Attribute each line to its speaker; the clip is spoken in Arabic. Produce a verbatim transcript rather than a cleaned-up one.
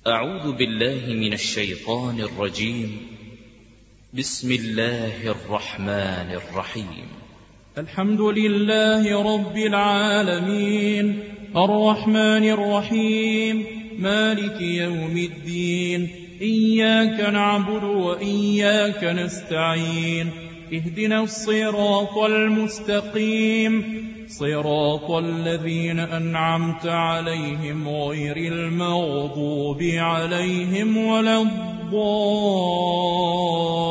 Speaker 1: أعوذ بالله من الشيطان الرجيم. بسم الله الرحمن الرحيم.
Speaker 2: الحمد لله رب العالمين، الرحمن الرحيم، مالك يوم الدين، إياك نعبد وإياك نستعين، اهدنا الصراط المستقيم، صراط الذين أنعمت عليهم غير المغضوب عليهم ولا الضالين.